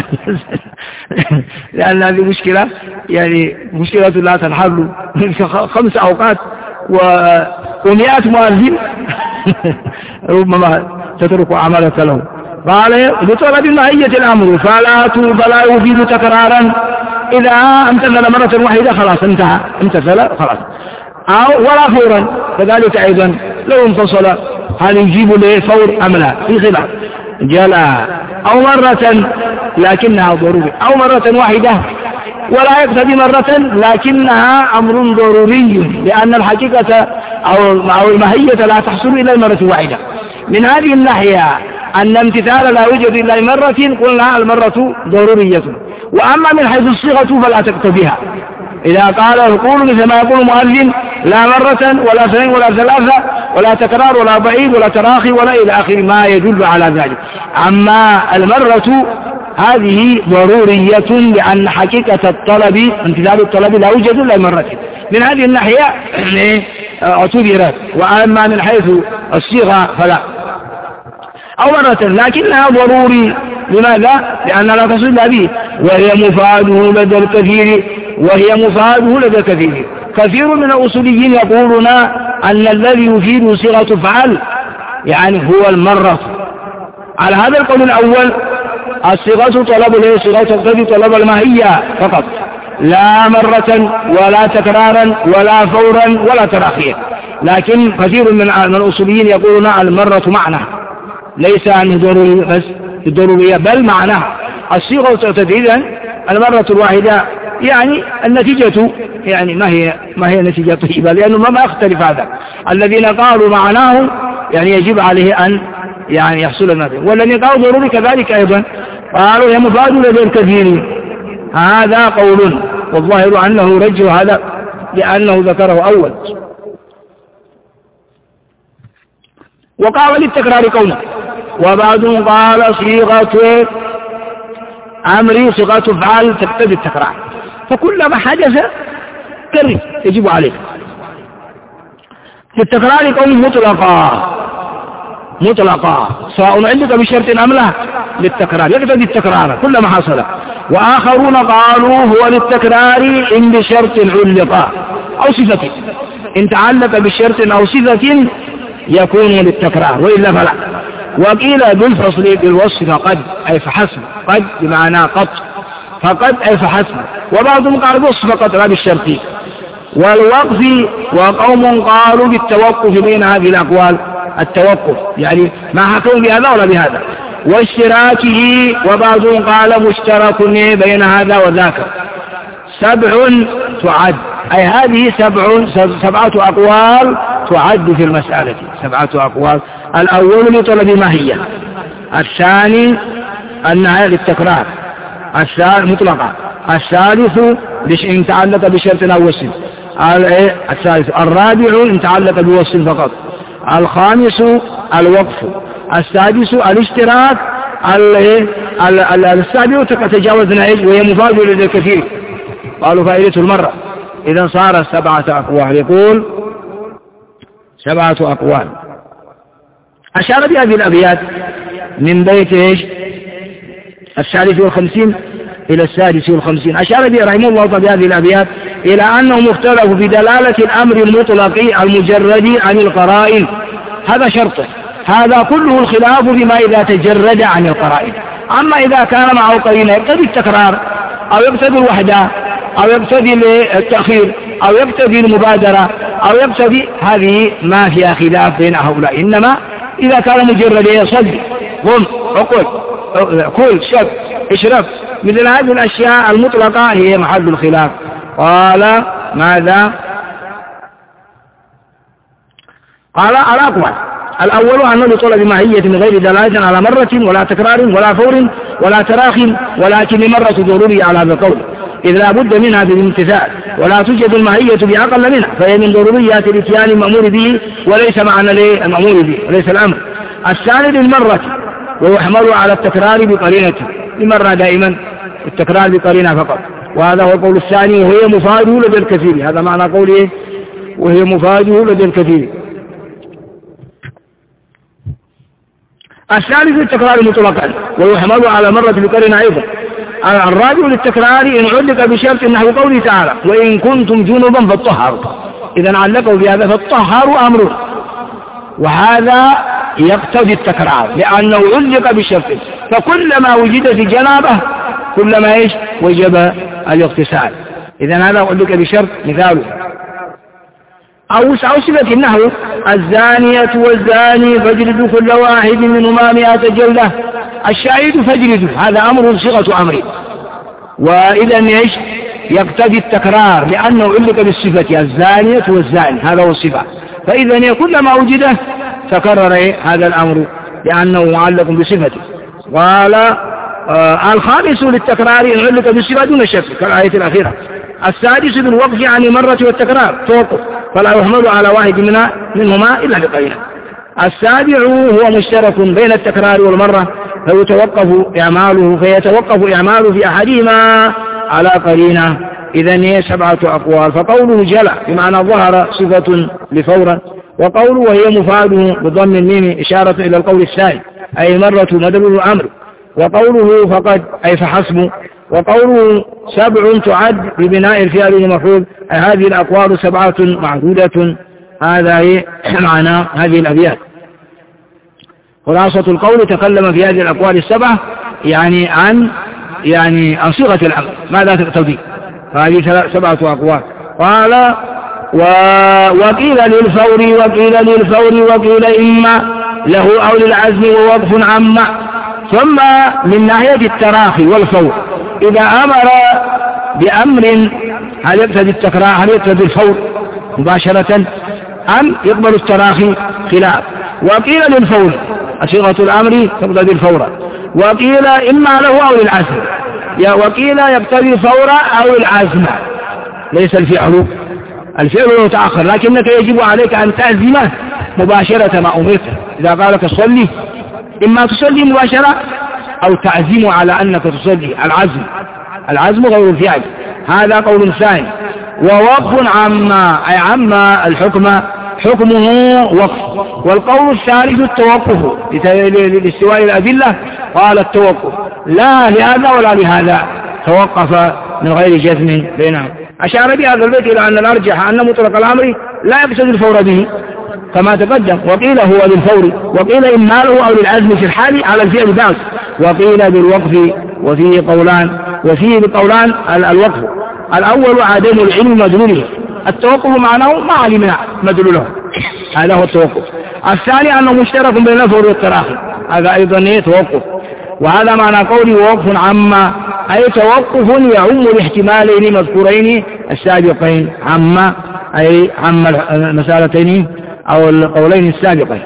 لأن هذه مشكلة، يعني مشكلة لا تنحل 5 أوقات و100 مؤذن ربما تترك عملك له. قال لطلب ماهية الأمر فلا يفيد تكرارا. إذا امتثل مرة واحدة خلاص انتهى، امتثل خلاص. أو ولا فورا كذلك أيضا لو انفصل هل يجيب له فور أم لا؟ في خلاف. جلا أو مرة لكنها ضروري، أو مرة واحدة ولا يقتضي مرة لكنها أمر ضروري، لأن الحقيقة أو الماهية لا تحصل إلا المرة واحدة. من هذه الناحية أن امتثال لا يوجد إلا مرة قلنا المرة ضرورية. وأما من حيث الصيغة فلا تقتضيها. إذا قال يقول مثل ما يقول المؤذن لا مرة ولا 2 ولا 3 ولا تكرار ولا بعيد ولا تراخي ولا إلى آخر ما يدل على ذلك. أما المرة هذه ضرورية لأن حقيقة الطلب امتثال الطلب لا يوجد إلا مرة. من هذه الناحية اعتبرت. وأما من حيث الصيغة فلا، أو مرة لكنها ضروري. لماذا؟ لأن لا تصل به، وهي مفاده لدى الكثير، كثير من الأصوليين يقولون أن الذي يفيد صيغة فعل يعني هو المرة. على هذا القول الأول الصيغة طلب صيغة تقتضي طلب الماهية فقط، لا مرة ولا تكرارا ولا فورا ولا تراخيا. لكن كثير من الأصوليين يقولون المرة معنى ليس عنه ضروري بس الضرورية بل معناها. الصيغة تقتضي المرة الواحدة، يعني النتيجة يعني ما هي نتيجة طيبة، لأنه ما يختلف هذا. الذين قالوا معناه يعني يجب عليه أن يعني يحصل النتيجة، والذين قالوا ضروري كذلك أيضا قالوا هي مفاد لدى الكثير. هذا قول والظاهر أنه رجل هذا لأنه ذكره أول. وقال للتكرار قوله، وبعضهم قال صيغة أمري صيغة فعل تقتضي التكرار، فكلما حدث كرر يجب عليك. في التكرار قول مطلقا سواء عندك بشرط أم لا للتكرار يقتضي التكرار كلما حصل. وآخرون قالوا هو للتكرار إن بشرط علق أو صفة، إن تعلق بشرط أو صفة يكون للتكرار وإلا فلا. وقيل بالفصل بالوصف فقد أي فحسب، قد بمعنى قط، فقد أي فحسب. وبعضهم قال بالوصف فقط لا بالشرط. والوقف وقوم قالوا بالتوقف بين هذه الأقوال، التوقف يعني ما حكموا بهذا ولا بهذا. واشتراكه وبعضهم قال مشترك بين هذا وذاك. 7 تعد، أي هذه 7 أقوال تعد في المسألة. 7 أقوال. الأول لطلب ماهية، الثاني النهي للتكرار، الثالث مطلقا، الثالث إن تعلق بشرط أو وصف، الثالث الرابع إن تعلق بوصف فقط، الخامس الوقف، السادس الاشتراك، السابع تجاوزنا وهي مفاد للكثير. قالوا فائدة المرة. إذا صار 7 أقوال. يقول 7 أقوال. أشار بهذه الأبيات من بيت 53 إلى 56. أشار به رحمه الله بهذه الأبيات إلى أنهم اختلفوا في دلالة الأمر المطلق المجرد عن القرائن. هذا شرطه، هذا كله الخلاف فيما إذا تجرد عن القرائن. أما إذا كان معه قرينة يقتضي التكرار أو يقتضي الوحدة أو يقتضي التأخير أو يقتضي المبادرة أو يقتضي، هذه ما فيها خلاف بين هؤلاء. إنما إذا كان مجرد يصدي قم عقل كل شرب اشرب، مثل هذه الأشياء المطلقة هي محل الخلاف. قال ماذا؟ قال الأقوال الأول أنه لطلب ماهية من غير دلالة على مرة ولا تكرار ولا فور ولا تراخ، ولكن لمرة ضرورية على هذا القول، إذ لا بد منها بالامتثال، ولا توجد الماهية بأقل منها، فهي من ضروريات الاتيان المأمور به وليس معنى المأمور به وليس الأمر. الثاني للمرة ويحمل على التكرار بقرينته، لمرة دائما التكرار بقرينة فقط، وهذا هو القول الثاني، وهي مفاده لدى الكثير. هذا معنى قوله وهي مفاده لدى الكثير. الثالث للتكرار مطلقا ويحمل على مرة بقرينة أيضا. الرابع للتكرار إن علق بشرط نحو قوله تعالى وإن كنتم جنبا فاطهروا، إذا علقوا بهذا فاطهروا أمر، وهذا يقتضي التكرار لأنه علق بشرط، فكلما وجدت جنابه كلما وجب الاغتسال. إذا هذا علق بشرط مثاله. أو صفة النحو الزانية والزاني فاجلدوا كل واحد منهما 100 جلدة، الشاهد فاجلدوا، هذا أمر صيغة أمر، وإذا يقتضي التكرار لأنه علق بالصفة الزانية والزاني، هذا هو الصفة، فإذا كلما وجده تكرر هذا الأمر لأنه معلق بصفته. قال الخامس للتكرار إن علق بالصفة دون شك كالآية الأخيرة. السادس بالوقف عن المرة والتكرار توقف، فلا يحمل على واحد منهما إلا بقرينة. السابع هو مشترك بين التكرار والمرة فيتوقف إعماله في أحدهما على قرينة. إذن هي 7 أقوال. فقوله جلى بمعنى ظهر صفة لفورا، وقوله وهي مفاده بضم الميم إشارة إلى القول الثاني أي مرة مدلول الأمر، وقوله فقد أي فحسب، وقوله 7 تعد ببناء الفعل المفعول، هذه الأقوال 7 معدودة. هذا هي معنى هذه الأبيات. خلاصة القول تكلم في هذه الأقوال 7 عن صيغة الأمر ماذا تقتضي، فهذه 7 أقوال. قال وقيل للفور وقيل إما له أو للعزم ووقف عما. ثم من ناحية التراخي والفور إذا أمر بأمر هل يقتضي التكرار، هل يقتضي الفور مباشرة أم يقبل التراخي؟ خلاف. وقيل للفور صيغة الأمر تقتضي الفور، وقيل إما له أو للعزم، وقيل يقتضي الفور أو العزم، ليس الفعل يتأخر، لكنك يجب عليك أن تعزمه مباشرة ما أمرت. إذا قالك صلي إما تصلي مباشرة أو تعزم على أنك تصلي، العزم غير الفعل. هذا قول ثاني. ووقف عما أي عما الحكم حكمه وقف. والقول الثالث التوقف لاستواء الأدلة، قال التوقف لا لهذا ولا لهذا، توقف من غير جزم بينهم. أشار بهذا البيت إلى أن الأرجح أن مطلق الأمر لا يقصد الفور به كما تقدم، وقيل هو للفور، وقيل إما له أو للعزم في الحال على الفعل بعض، وقيل بالوقف وفيه بقولان الوقف. الأول عدم العلم مدلوله، التوقف معناه ما علمنا مدلوله، هذا هو التوقف. الثاني أنه مشترك بين الفور والتراخي، هذا أيضا توقف. وهذا معنى قولي ووقف عما أي توقف يعم الاحتمالين المذكورين السابقين، عما أي عم المسألتين أو القولين السابقين.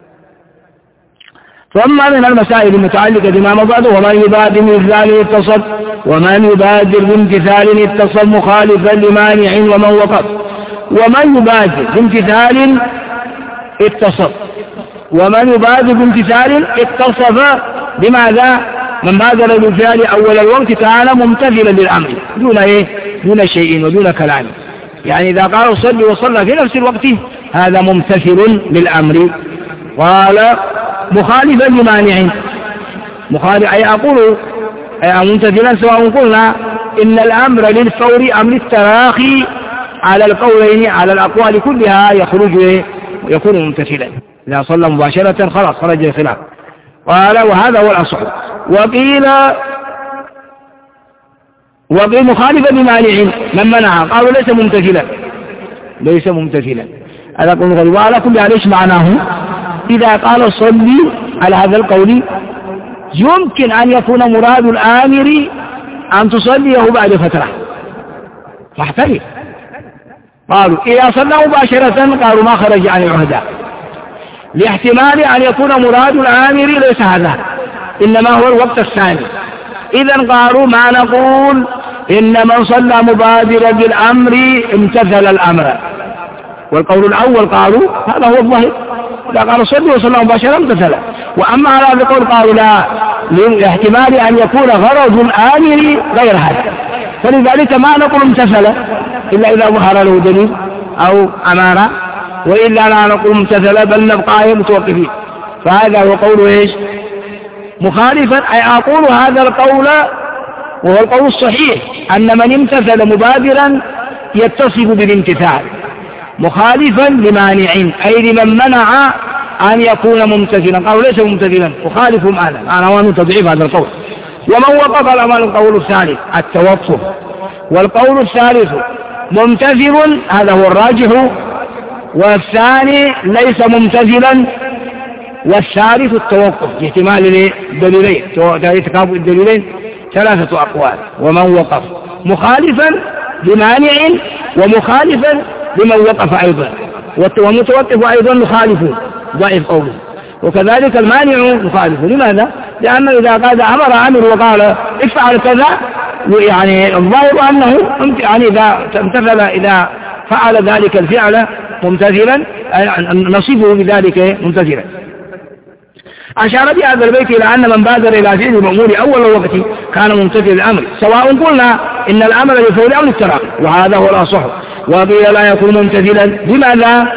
ثم من المسائل المتعلقة بما مضى ومن يبادر بامتثال اتصل، ومن يبادر بامتثال اتصل مخالفا لمانع ومن وقف. ومن يبادر بامتثال اتصل، ومن يبادر بامتثال اتصف بماذا؟ من بادر بالفعل أول الوقت كان ممتثلا للأمر دون شيء ودون كلام، يعني إذا قال صلي وصلى في نفس الوقت هذا ممتثل للأمر. قال مخالفا لمانع، أي أقول ممتثلا سواء قلنا إن الأمر للفور أم للتراخي على القولين على الأقوال كلها يكون ممتثلا، إذا صلى مباشرة خلاص خرج الخلاف. قال وهذا هو الأصح. وقيل مخالفا لمانع من منع، قالوا ليس ممتثلا هذا قول غير. وعلى كل هذا ايش معناه؟ إذا قال صلي على هذا القول يمكن أن يكون مراد الآمر أن تصليه بعد فترة، فاحترم. قالوا إذا صلى مباشرة قالوا ما خرج عن العهدة، لاحتمال أن يكون مراد الآمر ليس هذا، إنما هو الوقت الثاني. إذن قالوا ما نقول إن من صلى مبادرا بالأمر امتثل الأمر. والقول الأول قالوا هذا هو الظاهر، إذا قالوا صلوا وصلى مباشرة امتثل. وأما على هذا القول قالوا لا، لاحتمال أن يكون غرض الآمر غير هذا، فلذلك ما نقول امتثل إلا إذا ظهر له دليل أو أمارة، وإلا لا نقول امتثل بل نبقى متوقفين. فهذا هو قول إيش؟ مخالفا. أي أقول هذا القول وهو القول الصحيح أن من امتثل مبادرا يتصف بالامتثال، مخالفا لمانع أي لمن منع أن يكون ممتثلا، قالوا ليس ممتثلا مخالفهم أنا وأن تضعيف هذا القول. ومن وقف الأمر القول الثالث التوقف، والقول الثالث ممتثل هذا هو الراجح، والثاني ليس ممتثلا، والثالث التوقف باحتمال الدليلين، تكافؤ الدليلين ثلاثة أقوال. ومن وقف مخالفا لمانع ومخالفا لمن وقف أيضا، ومتوقف أيضا مخالف ضعيف قوله، وكذلك المانع مخالف. لماذا؟ لأنه إذا قال أمر وقال افعل كذا، يعني الظاهر أنه يعني إذا امتثل إذا فعل ذلك الفعل ممتثلا نصيبه بذلك ممتثلا. أشار بهذا البيت إلى أن من بادر إلى فعل المأمور أول الوقت كان ممتثل الأمر، سواء قلنا إن الأمر للفور أو للتراخي، وهذا هو الأصح. وقيل لا يكون ممتثلا، لماذا؟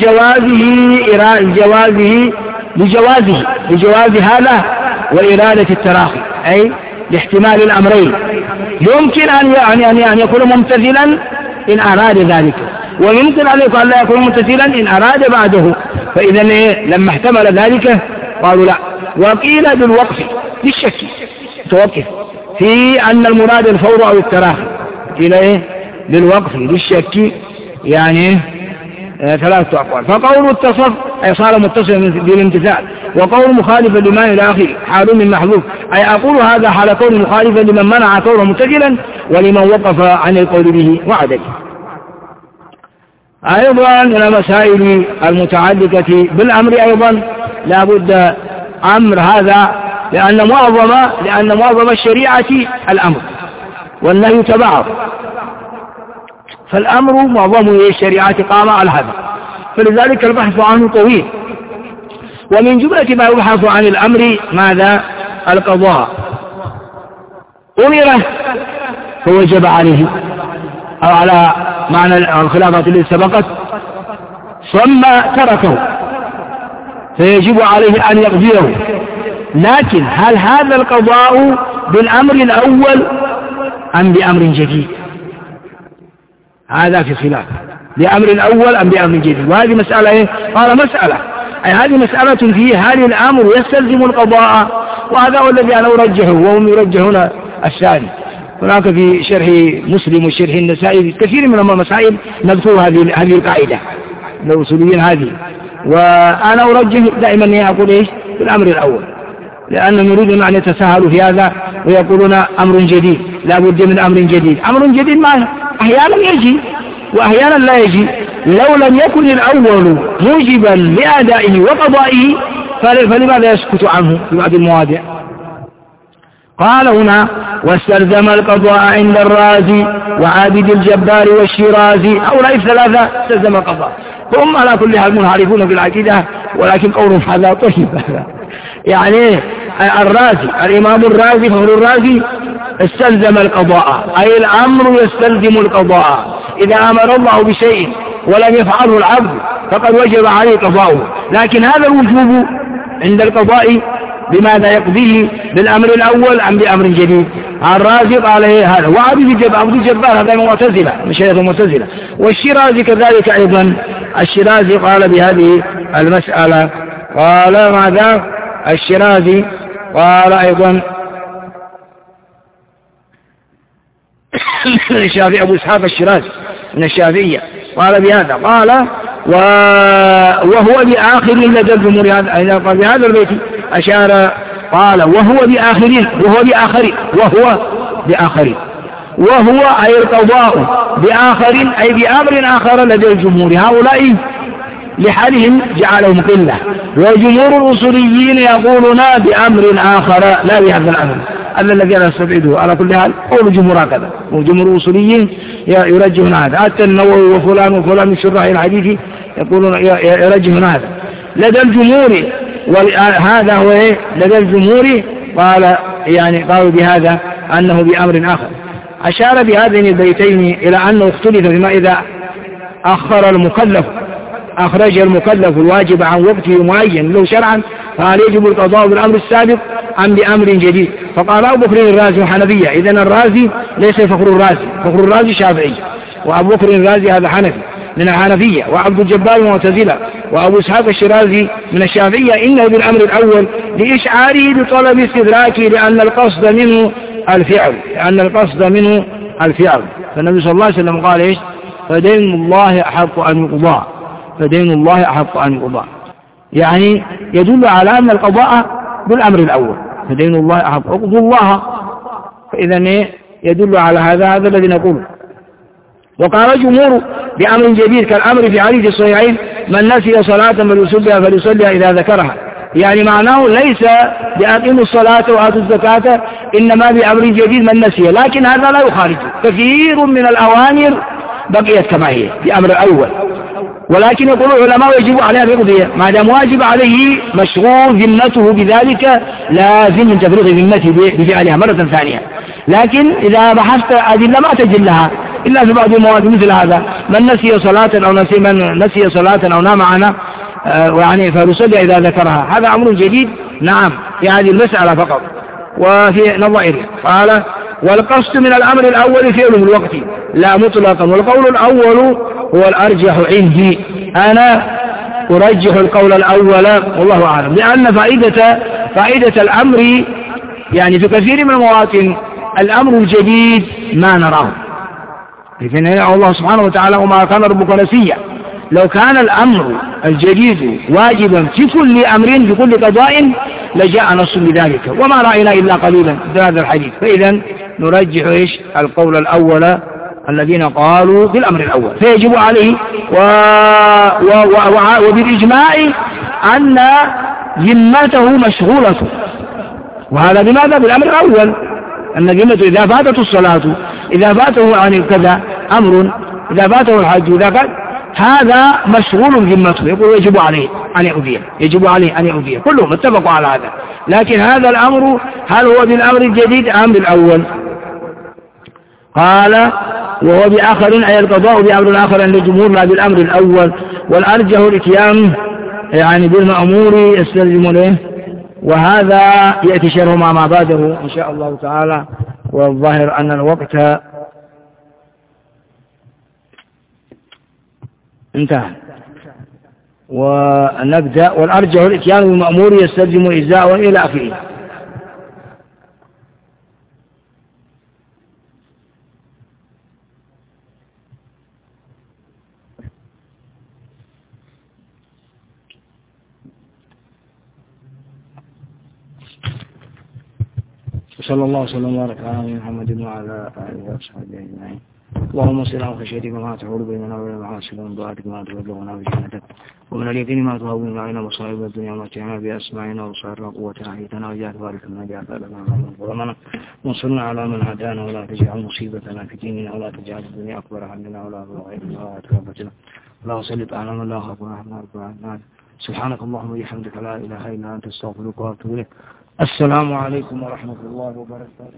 لجواز هذا وإرادة التراخي، أي لاحتمال الأمرين. يمكن أن يكون ممتثلا إن أراد ذلك، ويمكن أن يكون لا يكون ممتثلا إن أراد بعده. فإذا لما احتمل ذلك قالوا لا. وقيل بالوقف للشك، توقف في أن المراد الفور أو التراخي، قيل بالوقف للشك، يعني ثلاثة أقوال. فقول اتصف أي صار متصلا بالامتثال، وقول مخالفا لما إلى آخره حال من محذوف، أي أقول هذا حال كون مخالفا لمن منع كونه ممتثلا ولمن وقف عن القول به وعدله. أيضا من المسائل المتعلقة بالأمر أيضا لا بد أمر هذا، لأن معظم الشريعة الأمر والنهي تبعه، فالأمر معظمه الشريعة قام على هذا، فلذلك البحث عنه طويل. ومن جملة ما يبحث عن الأمر ماذا؟ القضاء. أمره فوجب عليه، أو على معنى الخلافة التي سبقت، ثم تركه فيجب عليه أن يقضيه. لكن هل هذا القضاء بالأمر الأول أم بأمر جديد؟ هذا في خلاف، بأمر الأول أم بأمر جديد. وهذه مسألة قال مسألة، أي هذه مسألة فيه هل الأمر يستلزم القضاء، وهذا هو الذي أنا أرجحه وهم يرجحون الثاني. هناك في شرح مسلم وشرح النسائي كثير من المسائل نذكر هذه القاعدة الأصوليين هذه، وأنا أرجح دائما أقول في الأمر الأول، لأنهم يريدون أن يتساهلوا في هذا ويقولون أمر جديد، لا بد من أمر جديد. أمر جديد ما أحيانا يجي وأحيانا لا يجي، لو لم يكن الأول موجبا لأدائه وقضائه فلماذا يسكت عنه في بعض المواضع؟ قال هنا واستلزم القضاء عند الرازي وعابد الجبار والشيرازي، هؤلاء الثلاثة استلزم القضاء. هم على كل حال منحرفون في العقيدة، ولكن قولهم هذا طيب. يعني الرازي الإمام الرازي فهو الرازي استلزم القضاء، أي الأمر يستلزم القضاء. إذا أمر الله بشيء ولم يفعله العبد فقد وجب عليه قضاؤه، لكن هذا الوجوب عند القضاء بماذا يقضيه؟ بالأمر الأول أم بأمر جديد؟ الرازي قال هذا، وعبد الجبار هذا المعتزلة مش هذا المعتزلة، والشيرازي كذلك أيضا. الشيرازي قال بهذه المسألة، قال ماذا؟ الشيرازي قال أيضا الشافعي أبو إسحاق الشيرازي من الشافعية قال بهذا، قال وهو بآخر لدى الجمهور. قال بهذا البيت أشار قال وهو بآخرين وهو أي القضاء بآخر أي بأمر آخر لدى الجمهور. هؤلاء لحالهم جعلهم قلة، وجمهور الأصوليين يقولون بأمر آخر لا بهذا الأمر الذي لا نستبعده. على كل حال قول جمهور هكذا، وجمهور الأصوليين يرجحون هذا، حتى النووي وفلان وفلان من شراح الحديث يقولون يرجحون هذا لدى الجمهور. وهذا هو لدى الجمهور قالوا بهذا أنه بأمر آخر. أشار بهذين البيتين إلى أنه اختلف فيما إذا أخرج المكلف الواجب عن وقته معين له شرعا فهل يجب القضاء بالأمر السابق أم بأمر جديد؟ فقال أبو بكر الرازي حنفية، إذن الرازي ليس فخر الرازي شافعي، وأبو بكر الرازي هذا حنفي من الحنفية، وعبد الجبار معتزلة، وأبو إسحاق الشيرازي من الشافعية. إنه بالأمر الأول لإشعاره بطلب استدراكه لأن القصد منه الفعل. فالنبي صلى الله عليه وسلم قال إيش؟ فدين الله أحق أن يقضى، يعني يدل على أن القضاء بالأمر الأول، فدين الله أحق أقضوا الله، فإذا يدل على هذا الذي نقوله. وقال جمهور بأمر جديد كالأمر في حديث الصحيحين من نسي صلاة فليصليها إذا ذكرها، يعني معناه ليس بأقيموا الصلاة وآتوا الزكاة، إنما بأمر جديد من نسي، لكن هذا لا يخالج كثير من الأوامر بقيت كما هي بأمر الأول. ولكن يقول العلماء يجب عليه الرقضية ما دام واجب عليه مشغول ذمته بذلك، لازم من تفريغ ذمته بفعلها مرة ثانية. لكن إذا بحثت أدلة ما تجد لها إلا في بعض المواد مثل هذا، من نسي صلاة أو نام عنها فليصلي إذا ذكرها، هذا أمر جديد نعم في هذه المسألة فقط وفي نظائره. قال والقصد من الأمر الأول فعله الوقت لا مطلقا، والقول الأول هو الأرجح عندي، أنا أرجح القول الأول والله أعلم، لأن فائدة الأمر يعني في كثير من المواطن الأمر الجديد ما نراه، لكن الله سبحانه وتعالى وما كان ربك نسيا، لو كان الأمر الجديد واجبا في كل أمر في كل قضاء لجاء نص بذلك، وما رأينا إلا قليلا في هذا الحديث. فإذا نرجح القول الأول الذين قالوا بالأمر الأول فيجب عليه وبالإجماع أن ذمته مشغولة، وهذا بماذا؟ بالأمر الأول، أن ذمته إذا فاتته الصلاة، إذا فاته عن كذا أمر، إذا فاته الحج، إذا فات هذا مشغول ذمته، يقول يجب عليه أن يؤذيه، كلهم اتفقوا على هذا. لكن هذا الأمر هل هو بالأمر الجديد أم بالأول؟ قال وهو بآخر أي القضاء بأمر آخر عند الجمهور لا بالأمر الأول، والأرجح الاتيان يعني بالمأمور يستلزم له، وهذا يأتي شرح ما بعده إن شاء الله تعالى. والظاهر أن الوقت انتهى، ونبدأ. والأرجح الاتيان بالمأمور يستلزم إجزاء إلى آخره. صلى الله وسلم وبارك على محمد وعلى آله وصحبه أجمعين. اللهم صل على خشيتك ما تحول بيننا وبين المعاصي، ومن طاعتك ما تبلغنا بجنتك، ومن اليقين ما تهون علينا مصائب الدنيا ومتعنا بأسماعنا وأبصارنا وقوتنا أحييتنا وجعل وارثا منا جعل لنا من ظلمنا، وانصرنا على من هدانا، ولا تجعل مصيبتنا في ديننا، ولا تجعل الدنيا أكبر همنا ولا مبلغ علمنا ولا تهلكنا، ولا سلط على من لا يخافنا ورحمنا رب العالمين. سبحانك اللهم وبحمدك لا إله إلا أنت استغفرك وأتوب إليك. السلام عليكم ورحمة الله وبركاته.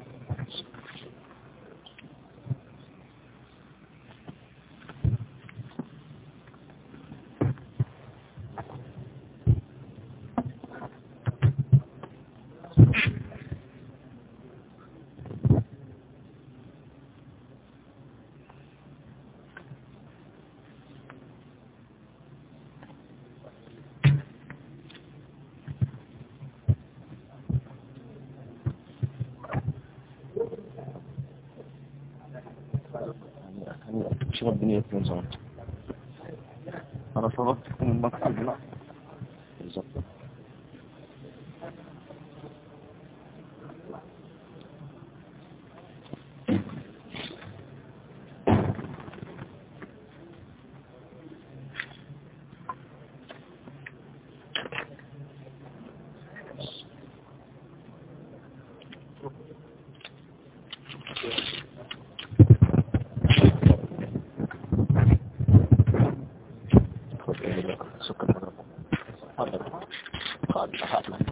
شو الدنيا يكون صار؟ أنا صرفت من المكتب لا. بالضبط. شكرا.